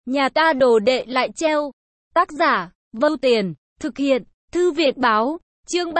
Nhà ta đồ đệ lại treo. Tác giả, Vâu Tiền, thực hiện, Thư Viện Báo, chương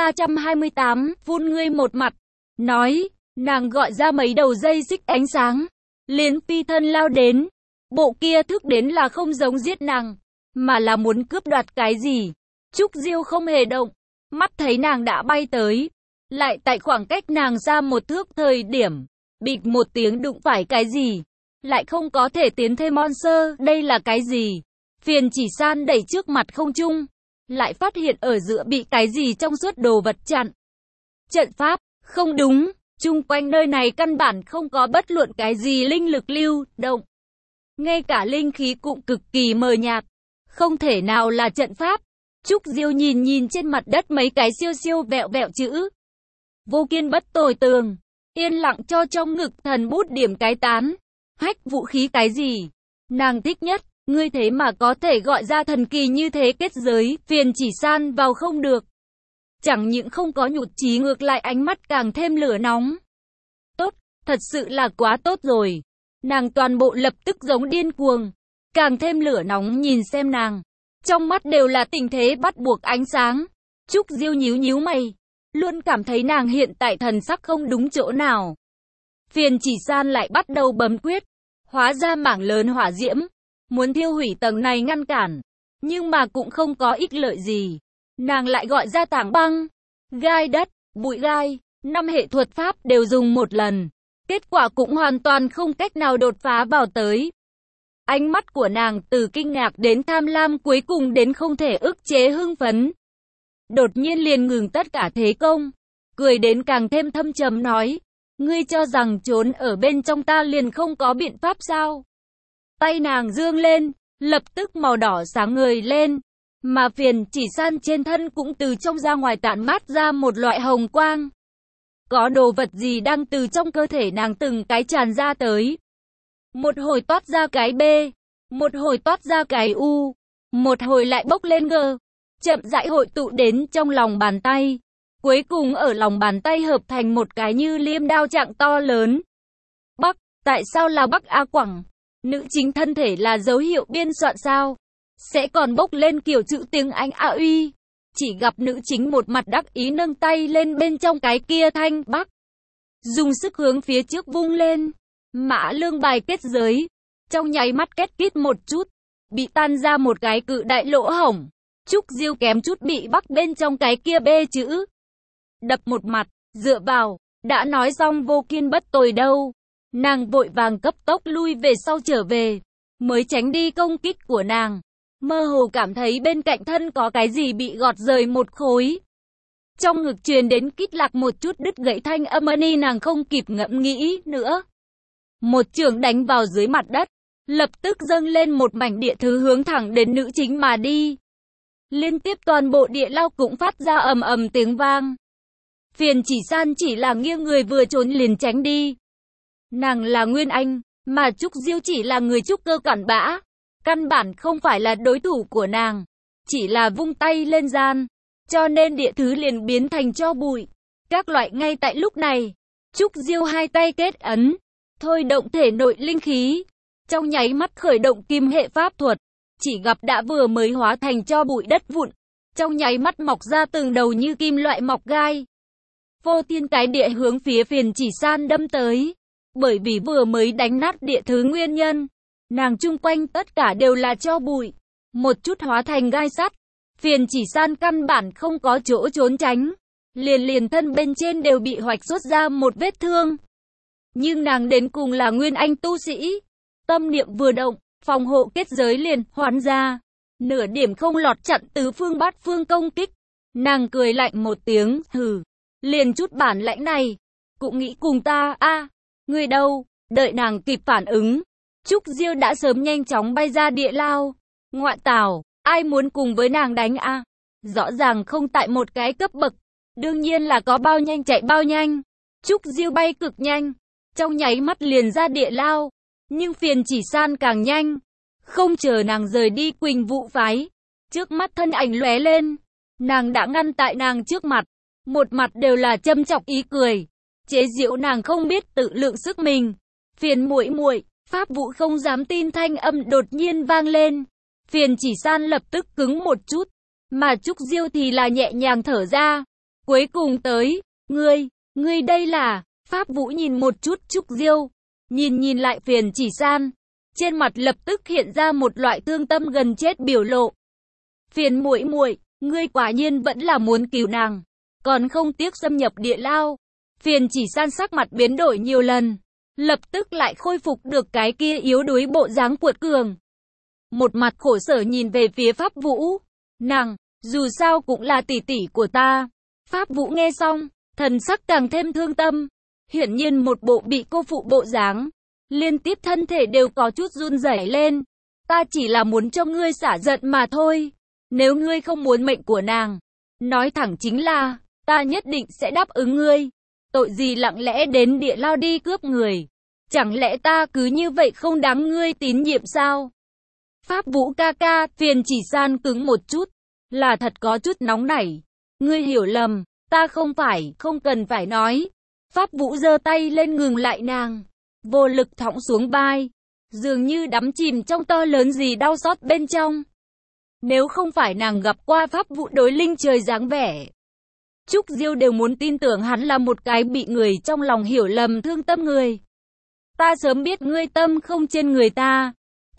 328, phun ngươi một mặt. Nói, nàng gọi ra mấy đầu dây xích ánh sáng, liền phi thân lao đến. Bộ kia thức đến là không giống giết nàng, mà là muốn cướp đoạt cái gì. Trúc Diêu không hề động, mắt thấy nàng đã bay tới, lại tại khoảng cách nàng ra một thước thời điểm, bịch một tiếng đụng phải cái gì, lại không có thể tiến thêm monster, đây là cái gì? Phiền Chỉ San đẩy trước mặt không trung, lại phát hiện ở giữa bị cái gì trong suốt đồ vật chặn. Trận pháp, không đúng, chung quanh nơi này căn bản không có bất luận cái gì linh lực lưu động. Ngay cả linh khí cũng cực kỳ mờ nhạt, không thể nào là trận pháp. Trúc Diêu nhìn trên mặt đất mấy cái siêu vẹo vẹo chữ. Vô kiên bất tồi tường, yên lặng cho trong ngực thần bút điểm cái tán. Hách vũ khí cái gì? Nàng thích nhất, ngươi thế mà có thể gọi ra thần kỳ như thế kết giới, Phiền Chỉ San vào không được. Chẳng những không có nhụt chí ngược lại ánh mắt càng thêm lửa nóng. Tốt, thật sự là quá tốt rồi. Nàng toàn bộ lập tức giống điên cuồng, càng thêm lửa nóng nhìn xem nàng. Trong mắt đều là tình thế bắt buộc ánh sáng. Trúc Diêu nhíu mày, luôn cảm thấy nàng hiện tại thần sắc không đúng chỗ nào. Phiền Chỉ San lại bắt đầu bấm quyết, hóa ra mảng lớn hỏa diễm, muốn thiêu hủy tầng này ngăn cản, nhưng mà cũng không có ích lợi gì. Nàng lại gọi ra tảng băng, gai đất, bụi gai, 5 hệ thuật pháp đều dùng một lần, kết quả cũng hoàn toàn không cách nào đột phá vào tới. Ánh mắt của nàng từ kinh ngạc đến tham lam cuối cùng đến không thể ức chế hưng phấn. Đột nhiên liền ngừng tất cả thế công, cười đến càng thêm thâm trầm nói, ngươi cho rằng trốn ở bên trong ta liền không có biện pháp sao? Tay nàng dương lên, lập tức màu đỏ sáng ngời lên, mà Phiền Chỉ San trên thân cũng từ trong ra ngoài tản mát ra một loại hồng quang. Có đồ vật gì đang từ trong cơ thể nàng từng cái tràn ra tới. Một hồi toát ra cái B, một hồi toát ra cái U, một hồi lại bốc lên G, chậm rãi hội tụ đến trong lòng bàn tay. Cuối cùng ở lòng bàn tay hợp thành một cái như liêm đao trạng to lớn. Bắc, tại sao là Bắc A Quảng? Nữ chính thân thể là dấu hiệu biên soạn sao? Sẽ còn bốc lên kiểu chữ tiếng Anh A Uy. Chỉ gặp nữ chính một mặt đắc ý nâng tay lên bên trong cái kia thanh Bắc. Dùng sức hướng phía trước vung lên. Mã lương bài kết giới. Trong nháy mắt kết kít một chút. Bị tan ra một cái cự đại lỗ hổng. Trúc Diêu kém chút bị Bắc bên trong cái kia B chữ. Đập một mặt, dựa vào, đã nói xong vô kiên bất tồi đâu. Nàng vội vàng cấp tốc lui về sau trở về, mới tránh đi công kích của nàng. Mơ hồ cảm thấy bên cạnh thân có cái gì bị gọt rời một khối. Trong ngực truyền đến kít lạc một chút đứt gãy thanh âm ni, nàng không kịp ngẫm nghĩ nữa. Một chưởng đánh vào dưới mặt đất, lập tức dâng lên một mảnh địa thứ hướng thẳng đến nữ chính mà đi. Liên tiếp toàn bộ địa lao cũng phát ra ầm tiếng vang. Phiền Chỉ San chỉ là nghiêng người vừa trốn liền tránh đi. Nàng là Nguyên Anh, mà Trúc Diêu chỉ là người trúc cơ cặn bã. Căn bản không phải là đối thủ của nàng. Chỉ là vung tay lên gian, cho nên địa thứ liền biến thành tro bụi. Các loại ngay tại lúc này, Trúc Diêu hai tay kết ấn, thôi động thể nội linh khí. Trong nháy mắt khởi động kim hệ pháp thuật, chỉ gặp đã vừa mới hóa thành tro bụi đất vụn. Trong nháy mắt mọc ra từng đầu như kim loại mọc gai. Vô thiên cái địa hướng phía Phiền Chỉ San đâm tới. Bởi vì vừa mới đánh nát địa thứ nguyên nhân, nàng chung quanh tất cả đều là tro bụi, một chút hóa thành gai sắt. Phiền Chỉ San căn bản không có chỗ trốn tránh, liền thân bên trên đều bị hoạch xuất ra một vết thương. Nhưng nàng đến cùng là Nguyên Anh tu sĩ, tâm niệm vừa động, phòng hộ kết giới liền hoán ra, nửa điểm không lọt chặn tứ phương bát phương công kích. Nàng cười lạnh một tiếng, hừ, liền chút bản lãnh này, cũng nghĩ cùng ta a? Người đâu? Đợi nàng kịp phản ứng, Trúc Diêu đã sớm nhanh chóng bay ra địa lao. Ngoại tảo, ai muốn cùng với nàng đánh a? Rõ ràng không tại một cái cấp bậc, đương nhiên là có bao nhanh chạy bao nhanh. Trúc Diêu bay cực nhanh, trong nháy mắt liền ra địa lao, nhưng Phiền Chỉ San càng nhanh. Không chờ nàng rời đi Quỳnh Vũ phái, trước mắt thân ảnh lóe lên, nàng đã ngăn tại nàng trước mặt, một mặt đều là châm chọc ý cười, chế giễu nàng không biết tự lượng sức mình. Phiền muội muội, Pháp Vũ không dám tin thanh âm đột nhiên vang lên. Phiền Chỉ San lập tức cứng một chút, mà Trúc Diêu thì là nhẹ nhàng thở ra. Cuối cùng tới, ngươi đây là, Pháp Vũ nhìn một chút Trúc Diêu, nhìn lại Phiền Chỉ San, trên mặt lập tức hiện ra một loại thương tâm gần chết biểu lộ. Phiền muội muội, ngươi quả nhiên vẫn là muốn cứu nàng, còn không tiếc xâm nhập địa lao. Phiền Chỉ San sắc mặt biến đổi nhiều lần, lập tức lại khôi phục được cái kia yếu đuối bộ dáng cuột cường. Một mặt khổ sở nhìn về phía Pháp Vũ, nàng, dù sao cũng là tỷ tỷ của ta. Pháp Vũ nghe xong, thần sắc càng thêm thương tâm, hiển nhiên một bộ bị cô phụ bộ dáng, liên tiếp thân thể đều có chút run rẩy lên. Ta chỉ là muốn cho ngươi xả giận mà thôi, nếu ngươi không muốn mệnh của nàng, nói thẳng chính là, ta nhất định sẽ đáp ứng ngươi. Tội gì lặng lẽ đến địa lao đi cướp người, chẳng lẽ ta cứ như vậy không đáng ngươi tín nhiệm sao? Pháp Vũ ca ca, Phiền Chỉ San cứng một chút, là thật có chút nóng nảy. Ngươi hiểu lầm, ta không cần phải nói. Pháp Vũ giơ tay lên ngừng lại nàng, vô lực thõng xuống vai, dường như đắm chìm trong to lớn gì đau xót bên trong. Nếu không phải nàng gặp qua Pháp Vũ đối linh trời dáng vẻ, Trúc Diêu đều muốn tin tưởng hắn là một cái bị người trong lòng hiểu lầm thương tâm người. Ta sớm biết ngươi tâm không trên người ta.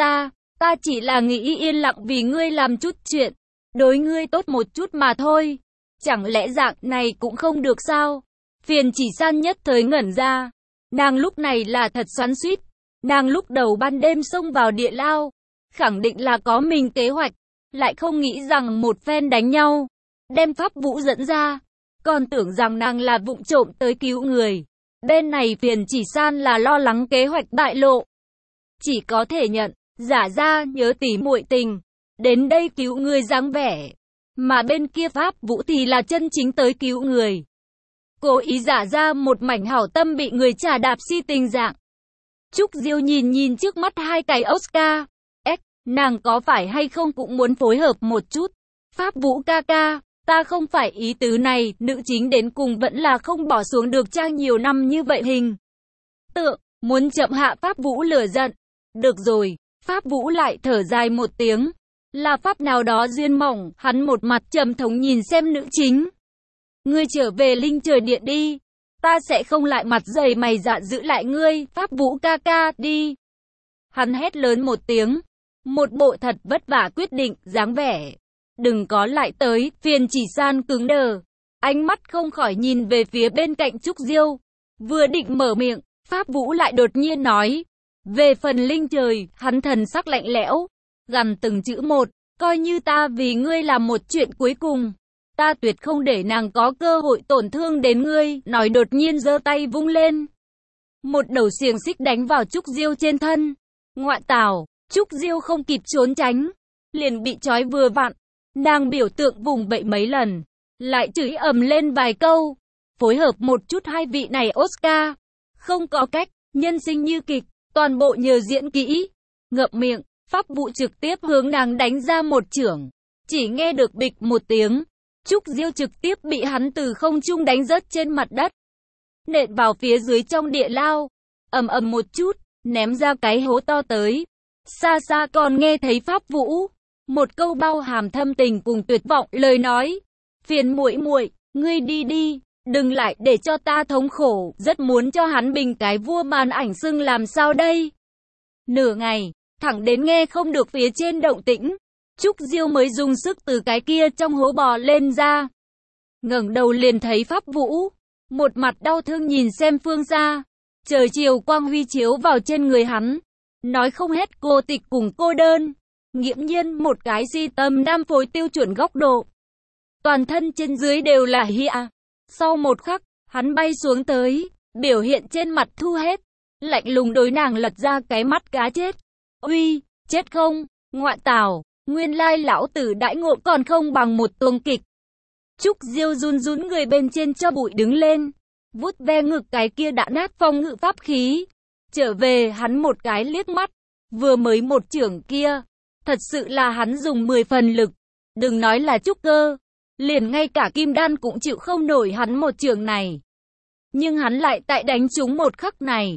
Ta chỉ là nghĩ yên lặng vì ngươi làm chút chuyện, đối ngươi tốt một chút mà thôi. Chẳng lẽ dạng này cũng không được sao? Phiền Chỉ San nhất thời ngẩn ra. Nàng lúc này là thật xoắn xuýt. Nàng lúc đầu ban đêm xông vào địa lao, khẳng định là có mình kế hoạch, lại không nghĩ rằng một phen đánh nhau, đem Pháp Vũ dẫn ra, còn tưởng rằng nàng là vụng trộm tới cứu người. Bên này Phiền Chỉ San là lo lắng kế hoạch bại lộ, chỉ có thể nhận, giả ra nhớ tỉ muội tình, đến đây cứu người dáng vẻ. Mà bên kia Pháp Vũ thì là chân chính tới cứu người, cố ý giả ra một mảnh hảo tâm bị người trà đạp si tình dạng. Trúc Diêu nhìn trước mắt hai cái Oscar, nàng có phải hay không cũng muốn phối hợp một chút. Pháp Vũ ca ca, ta không phải ý tứ này, nữ chính đến cùng vẫn là không bỏ xuống được trang nhiều năm như vậy hình tượng, muốn chậm hạ Pháp Vũ lửa giận. Được rồi, Pháp Vũ lại thở dài một tiếng, là pháp nào đó duyên mỏng, hắn một mặt trầm thống nhìn xem nữ chính. Ngươi trở về linh trời điện đi, ta sẽ không lại mặt dày mày dạn giữ lại ngươi, Pháp Vũ ca ca, đi. Hắn hét lớn một tiếng, một bộ thật vất vả quyết định, dáng vẻ. Đừng có lại tới, Phiền Chỉ San cứng đờ, ánh mắt không khỏi nhìn về phía bên cạnh Trúc Diêu. Vừa định mở miệng, Pháp Vũ lại đột nhiên nói. Về phần linh trời, hắn thần sắc lạnh lẽo, gằn từng chữ một, coi như ta vì ngươi làm một chuyện cuối cùng. Ta tuyệt không để nàng có cơ hội tổn thương đến ngươi, nói đột nhiên giơ tay vung lên. Một đầu xiềng xích đánh vào Trúc Diêu trên thân. Ngoại tảo, Trúc Diêu không kịp trốn tránh, liền bị trói vừa vặn. Nàng biểu tượng vùng vẫy mấy lần, lại chửi ầm lên vài câu. Phối hợp một chút hai vị này Oscar. Không có cách, nhân sinh như kịch, toàn bộ nhờ diễn kỹ. Ngậm miệng, Pháp Vũ trực tiếp hướng nàng đánh ra một chưởng. Chỉ nghe được bịch một tiếng, Trúc Diêu trực tiếp bị hắn từ không trung đánh rớt trên mặt đất, nện vào phía dưới trong địa lao, ầm ầm một chút, ném ra cái hố to tới. Xa xa còn nghe thấy Pháp Vũ một câu bao hàm thâm tình cùng tuyệt vọng lời nói. Phiền muội muội, ngươi đi đi, đừng lại để cho ta thống khổ, rất muốn cho hắn bình cái vua màn ảnh xưng làm sao đây. Nửa ngày, thẳng đến nghe không được phía trên động tĩnh, Trúc Diêu mới dùng sức từ cái kia trong hố bò lên ra. Ngẩng đầu liền thấy Pháp Vũ, một mặt đau thương nhìn xem phương xa. Trời chiều quang huy chiếu vào trên người hắn, nói không hết cô tịch cùng cô đơn. Nghiễm nhiên một cái si tâm nam phối tiêu chuẩn góc độ. Toàn thân trên dưới đều là hia. Sau một khắc, hắn bay xuống tới, biểu hiện trên mặt thu hết, lạnh lùng đối nàng lật ra cái mắt cá chết. Uy, chết không, ngoại tảo, nguyên lai lão tử đãi ngộ còn không bằng một tuồng kịch. Trúc Diêu run run người bên trên cho bụi đứng lên, vuốt ve ngực cái kia đã nát phong ngự pháp khí. Trở về hắn một cái liếc mắt, vừa mới một chưởng kia, thật sự là hắn dùng 10 phần lực, đừng nói là trúc cơ, liền ngay cả kim đan cũng chịu không nổi hắn một chưởng này. Nhưng hắn lại tại đánh trúng một khắc này,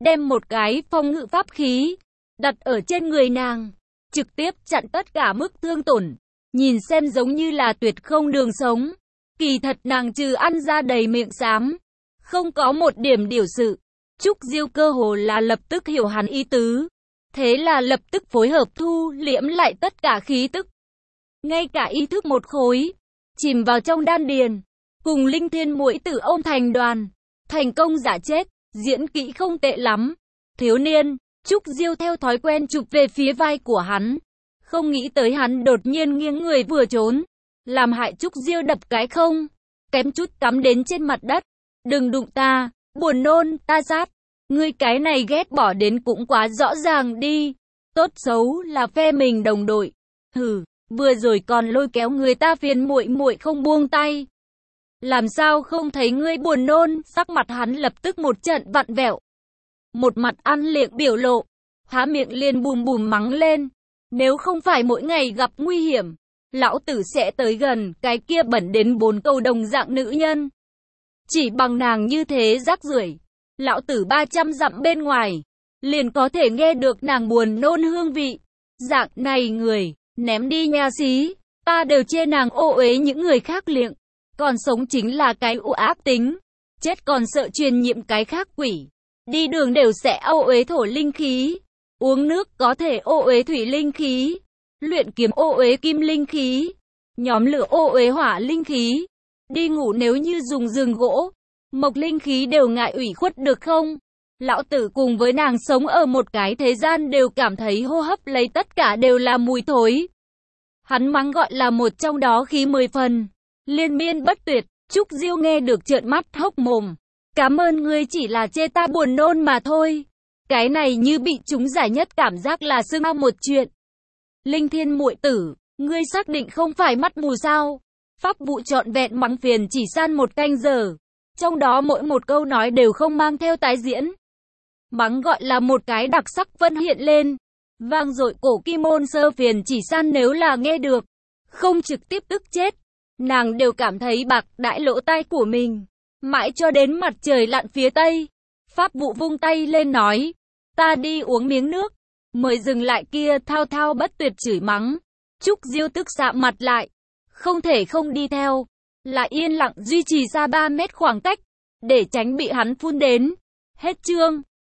đem một cái phong ngự pháp khí đặt ở trên người nàng, trực tiếp chặn tất cả mức thương tổn. Nhìn xem giống như là tuyệt không đường sống. Kỳ thật nàng trừ ăn ra đầy miệng xám, không có một điểm điều sự. Trúc Diêu cơ hồ là lập tức hiểu hắn ý tứ. Thế là lập tức phối hợp thu liễm lại tất cả khí tức. Ngay cả ý thức một khối, chìm vào trong đan điền. Cùng Linh Thiên Muội Tử ôm thành đoàn. Thành công giả chết, diễn kỹ không tệ lắm. Thiếu niên, Trúc Diêu theo thói quen chụp về phía vai của hắn. Không nghĩ tới hắn đột nhiên nghiêng người vừa trốn. Làm hại Trúc Diêu đập cái không. Kém chút cắm đến trên mặt đất. Đừng đụng ta, buồn nôn, ta sát. Ngươi cái này ghét bỏ đến cũng quá rõ ràng đi. Tốt xấu là phe mình đồng đội. Hừ, vừa rồi còn lôi kéo người ta phiền muội muội không buông tay. Làm sao không thấy ngươi buồn nôn, sắc mặt hắn lập tức một trận vặn vẹo. Một mặt ăn liệng biểu lộ, há miệng liền bùm bùm mắng lên. Nếu không phải mỗi ngày gặp nguy hiểm, lão tử sẽ tới gần cái kia bẩn đến 4 câu đồng dạng nữ nhân. Chỉ bằng nàng như thế rác rưởi, lão tử 300 dặm bên ngoài, liền có thể nghe được nàng buồn nôn hương vị. Dạng này người, ném đi nha xí, ta đều chê nàng ô uế những người khác liệng. Còn sống chính là cái u ác tính, chết còn sợ truyền nhiễm cái khác quỷ. Đi đường đều sẽ ô uế thổ linh khí, uống nước có thể ô uế thủy linh khí, luyện kiếm ô uế kim linh khí, nhóm lửa ô uế hỏa linh khí. Đi ngủ nếu như dùng giường gỗ, mộc linh khí đều ngại ủy khuất được không? Lão tử cùng với nàng sống ở một cái thế gian đều cảm thấy hô hấp lấy tất cả đều là mùi thối. Hắn mắng gọi là một trong đó khí 10 phần. Liên miên bất tuyệt, Trúc Diêu nghe được trợn mắt hốc mồm. Cảm ơn ngươi, chỉ là chê ta buồn nôn mà thôi. Cái này như bị trúng giải nhất cảm giác là xưng ao một chuyện. Linh Thiên Muội Tử, ngươi xác định không phải mắt mù sao? Pháp vụ trọn vẹn mắng phiền chỉ san 1 canh giờ. Trong đó mỗi một câu nói đều không mang theo tái diễn. Mắng gọi là một cái đặc sắc vân hiện lên. Vang dội cổ kim môn sơ phiền chỉ san nếu là nghe được, không trực tiếp tức chết. Nàng đều cảm thấy bạc đãi lỗ tai của mình. Mãi cho đến mặt trời lặn phía tây, Pháp vụ vung tay lên nói, ta đi uống miếng nước. Mới dừng lại kia thao thao bất tuyệt chửi mắng. Trúc Diêu tức sạm mặt lại, không thể không đi theo, lại yên lặng duy trì ra 3 mét khoảng cách, để tránh bị hắn phun đến. Hết chương.